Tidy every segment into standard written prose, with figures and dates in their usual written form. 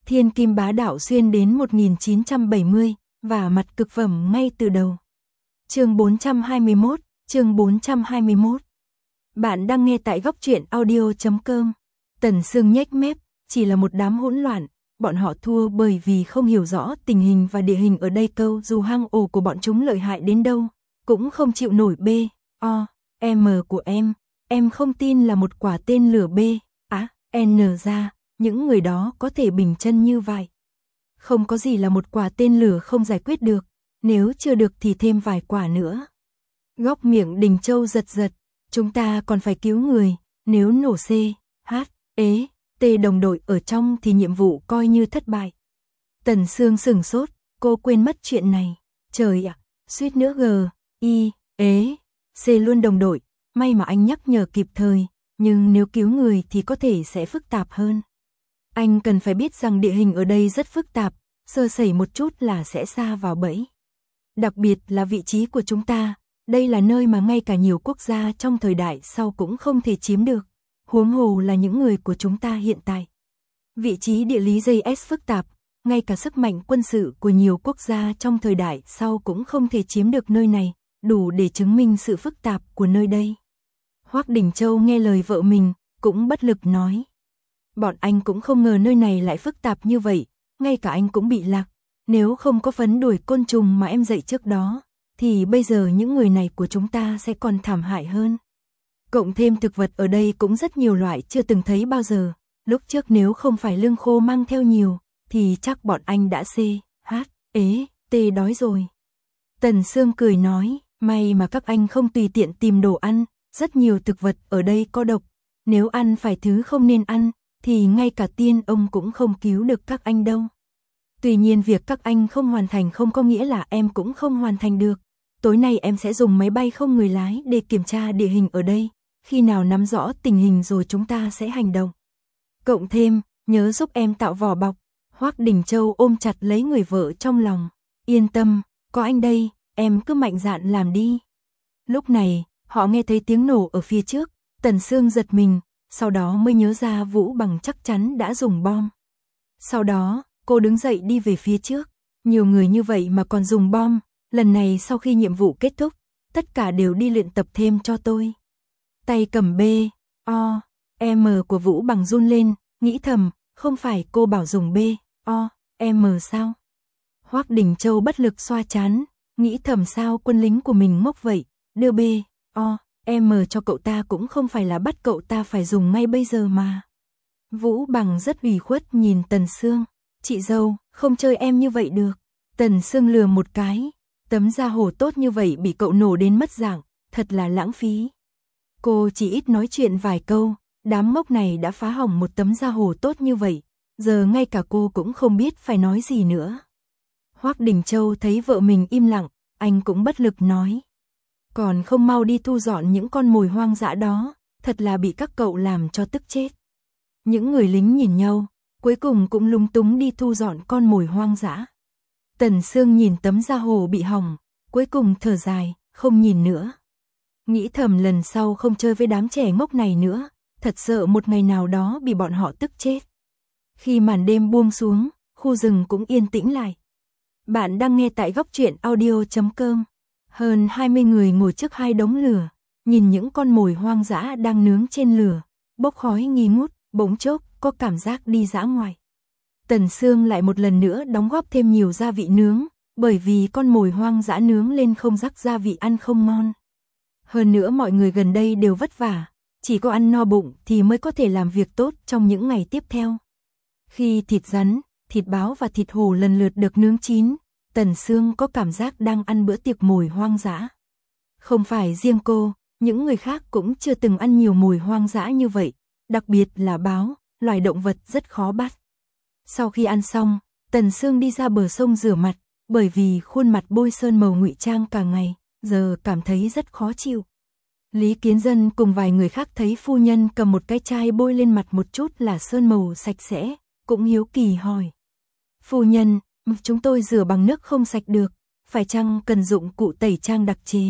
Thiên kim bá đạo xuyên đến 1970, và mặt cực phẩm ngay từ đầu. Chương 421. Bạn đang nghe tại góc truyện audio.com. Tần Sương nhếch mép, chỉ là một đám hỗn loạn, bọn họ thua bởi vì không hiểu rõ tình hình và địa hình ở đây câu, dù hang ổ của bọn chúng lợi hại đến đâu, cũng không chịu nổi B, O, M của em không tin là một quả tên lửa B, N ra, những người đó có thể bình chân như vậy. Không có gì là một quả tên lửa không giải quyết được, nếu chưa được thì thêm vài quả nữa. Góc miệng Đình Châu giật giật, chúng ta còn phải cứu người, nếu nổ C, H, E, T đồng đội ở trong thì nhiệm vụ coi như thất bại. Tần Sương sửng sốt, cô quên mất chuyện này. Trời ạ, suýt nữa G, I, E, C luôn đồng đội, may mà anh nhắc nhở kịp thời, nhưng nếu cứu người thì có thể sẽ phức tạp hơn. Anh cần phải biết rằng địa hình ở đây rất phức tạp, sơ sẩy một chút là sẽ sa vào bẫy. Đặc biệt là vị trí của chúng ta, đây là nơi mà ngay cả nhiều quốc gia trong thời đại sau cũng không thể chiếm được, huống hồ là những người của chúng ta hiện tại. Vị trí địa lý JS phức tạp, ngay cả sức mạnh quân sự của nhiều quốc gia trong thời đại sau cũng không thể chiếm được nơi này, đủ để chứng minh sự phức tạp của nơi đây. Hoắc Đình Châu nghe lời vợ mình, cũng bất lực nói. Bọn anh cũng không ngờ nơi này lại phức tạp như vậy, ngay cả anh cũng bị lạc. Nếu không có phấn đuổi côn trùng mà em dạy trước đó, thì bây giờ những người này của chúng ta sẽ còn thảm hại hơn. Cộng thêm thực vật ở đây cũng rất nhiều loại chưa từng thấy bao giờ, lúc trước nếu không phải lương khô mang theo nhiều, thì chắc bọn anh đã C, H, E, T đói rồi. Tần Sương cười nói, may mà các anh không tùy tiện tìm đồ ăn, rất nhiều thực vật ở đây có độc, nếu ăn phải thứ không nên ăn, thì ngay cả tiên ông cũng không cứu được các anh đâu. Tuy nhiên việc các anh không hoàn thành không có nghĩa là em cũng không hoàn thành được. Tối nay em sẽ dùng máy bay không người lái để kiểm tra địa hình ở đây, khi nào nắm rõ tình hình rồi chúng ta sẽ hành động. Cộng thêm, nhớ giúp em tạo vỏ bọc. Hoắc Đình Châu ôm chặt lấy người vợ trong lòng. Yên tâm, có anh đây, em cứ mạnh dạn làm đi. Lúc này, họ nghe thấy tiếng nổ ở phía trước, Tần Sương giật mình, sau đó mới nhớ ra Vũ Bằng chắc chắn đã dùng bom. Sau đó, cô đứng dậy đi về phía trước, nhiều người như vậy mà còn dùng bom, lần này sau khi nhiệm vụ kết thúc, tất cả đều đi luyện tập thêm cho tôi. Tay cầm B, O, M của Vũ Bằng run lên, nghĩ thầm, không phải cô bảo dùng B, O, M sao? Hoắc Đình Châu bất lực xoa trán, nghĩ thầm sao quân lính của mình ngốc vậy, đưa B, O, M cho cậu ta cũng không phải là bắt cậu ta phải dùng ngay bây giờ mà. Vũ Bằng rất ủy khuất nhìn Tần Sương, chị dâu, không chơi em như vậy được. Tần Sương lừa một cái, tấm da hổ tốt như vậy bị cậu nổ đến mất dạng, thật là lãng phí. Cô chỉ ít nói chuyện vài câu, đám ngốc này đã phá hỏng một tấm da hổ tốt như vậy, giờ ngay cả cô cũng không biết phải nói gì nữa. Hoắc Đình Châu thấy vợ mình im lặng, anh cũng bất lực nói. Còn không mau đi thu dọn những con mồi hoang dã đó, thật là bị các cậu làm cho tức chết. Những người lính nhìn nhau, cuối cùng cũng lúng túng đi thu dọn con mồi hoang dã. Tần Sương nhìn tấm da hổ bị hỏng, cuối cùng thở dài, không nhìn nữa. Nghĩ thầm lần sau không chơi với đám trẻ ngốc này nữa, thật sợ một ngày nào đó bị bọn họ tức chết. Khi màn đêm buông xuống, khu rừng cũng yên tĩnh lại. Bạn đang nghe tại góc truyện audio.com. Hơn 20 người ngồi trước hai đống lửa, nhìn những con mồi hoang dã đang nướng trên lửa, bốc khói nghi ngút, bỗng chốc có cảm giác đi dã ngoại. Tần Sương lại một lần nữa đóng góp thêm nhiều gia vị nướng, bởi vì con mồi hoang dã nướng lên không rắc gia vị ăn không ngon. Hơn nữa mọi người gần đây đều vất vả, chỉ có ăn no bụng thì mới có thể làm việc tốt trong những ngày tiếp theo. Khi thịt rắn, thịt báo và thịt hổ lần lượt được nướng chín, Tần Sương có cảm giác đang ăn bữa tiệc mồi hoang dã. Không phải riêng cô, những người khác cũng chưa từng ăn nhiều mồi hoang dã như vậy, đặc biệt là báo, loài động vật rất khó bắt. Sau khi ăn xong, Tần Sương đi ra bờ sông rửa mặt, bởi vì khuôn mặt bôi sơn màu ngụy trang cả ngày, giờ cảm thấy rất khó chịu. Lý Kiến Dân cùng vài người khác thấy phu nhân cầm một cái chai bôi lên mặt một chút là sơn màu sạch sẽ, cũng hiếu kỳ hỏi. Phu nhân, chúng tôi rửa bằng nước không sạch được, phải chăng cần dụng cụ tẩy trang đặc chế?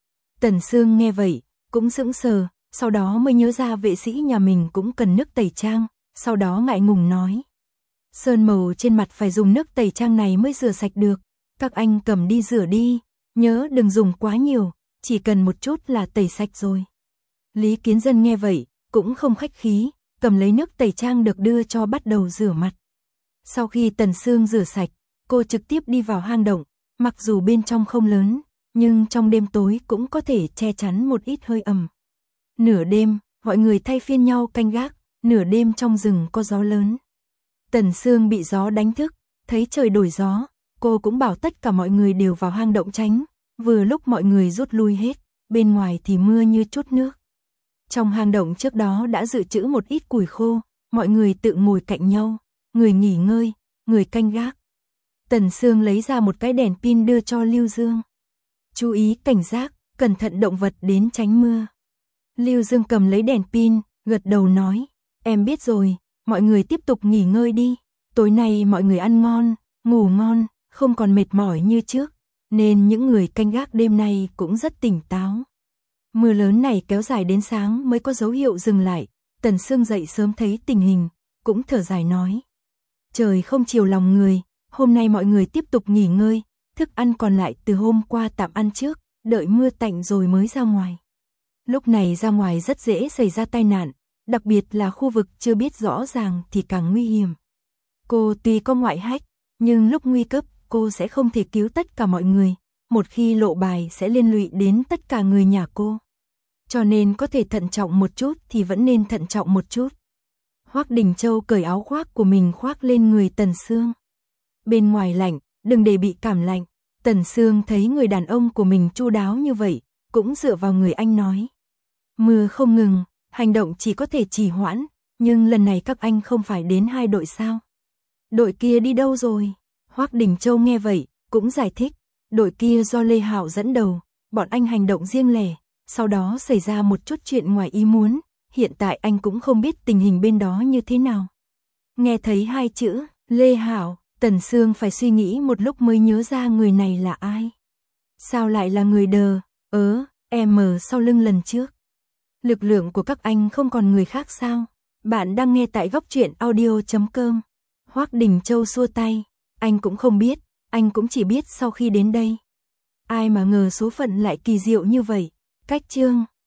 Tần Sương nghe vậy, cũng sững sờ, sau đó mới nhớ ra vệ sĩ nhà mình cũng cần nước tẩy trang, sau đó ngại ngùng nói. Sơn màu trên mặt phải dùng nước tẩy trang này mới rửa sạch được. Các anh cầm đi rửa đi, nhớ đừng dùng quá nhiều, chỉ cần một chút là tẩy sạch rồi. Lý Kiến Dân nghe vậy, cũng không khách khí, cầm lấy nước tẩy trang được đưa cho bắt đầu rửa mặt. Sau khi Tần Sương rửa sạch, cô trực tiếp đi vào hang động, mặc dù bên trong không lớn, nhưng trong đêm tối cũng có thể che chắn một ít hơi ẩm. Nửa đêm, mọi người thay phiên nhau canh gác, nửa đêm trong rừng có gió lớn. Tần Sương bị gió đánh thức, thấy trời đổi gió, cô cũng bảo tất cả mọi người đều vào hang động tránh, vừa lúc mọi người rút lui hết, bên ngoài thì mưa như trút nước. Trong hang động trước đó đã dự trữ một ít củi khô, mọi người tự ngồi cạnh nhau, người nghỉ ngơi, người canh gác. Tần Sương lấy ra một cái đèn pin đưa cho Lưu Dương. Chú ý cảnh giác, cẩn thận động vật đến tránh mưa. Lưu Dương cầm lấy đèn pin, gật đầu nói, em biết rồi, mọi người tiếp tục nghỉ ngơi đi. Tối nay mọi người ăn ngon, ngủ ngon, không còn mệt mỏi như trước, nên những người canh gác đêm nay cũng rất tỉnh táo. Mưa lớn này kéo dài đến sáng mới có dấu hiệu dừng lại, Tần Sương dậy sớm thấy tình hình, cũng thở dài nói. Trời không chiều lòng người, hôm nay mọi người tiếp tục nghỉ ngơi, thức ăn còn lại từ hôm qua tạm ăn trước, đợi mưa tạnh rồi mới ra ngoài. Lúc này ra ngoài rất dễ xảy ra tai nạn, đặc biệt là khu vực chưa biết rõ ràng thì càng nguy hiểm. Cô tuy có ngoại hách, nhưng lúc nguy cấp cô sẽ không thể cứu tất cả mọi người, một khi lộ bài sẽ liên lụy đến tất cả người nhà cô. Cho nên có thể thận trọng một chút thì vẫn nên thận trọng một chút. Hoắc Đình Châu cởi áo khoác của mình khoác lên người Tần Sương. Bên ngoài lạnh, đừng để bị cảm lạnh. Tần Sương thấy người đàn ông của mình chu đáo như vậy, cũng dựa vào người anh nói. Mưa không ngừng, hành động chỉ có thể trì hoãn, nhưng lần này các anh không phải đến 2 đội sao? Đội kia đi đâu rồi? Hoắc Đình Châu nghe vậy, cũng giải thích. Đội kia do Lê Hạo dẫn đầu, bọn anh hành động riêng lẻ, sau đó xảy ra một chút chuyện ngoài ý muốn, hiện tại anh cũng không biết tình hình bên đó như thế nào. Nghe thấy 2 chữ, Lê Hạo, Tần Sương phải suy nghĩ một lúc mới nhớ ra người này là ai. Sao lại là người đờ, em sau lưng lần trước. Lực lượng của các anh không còn người khác sao? Bạn đang nghe tại góc truyện audio.com. Hoắc Đình Châu xua tay, anh cũng không biết, anh cũng chỉ biết sau khi đến đây. Ai mà ngờ số phận lại kỳ diệu như vậy. Cách chương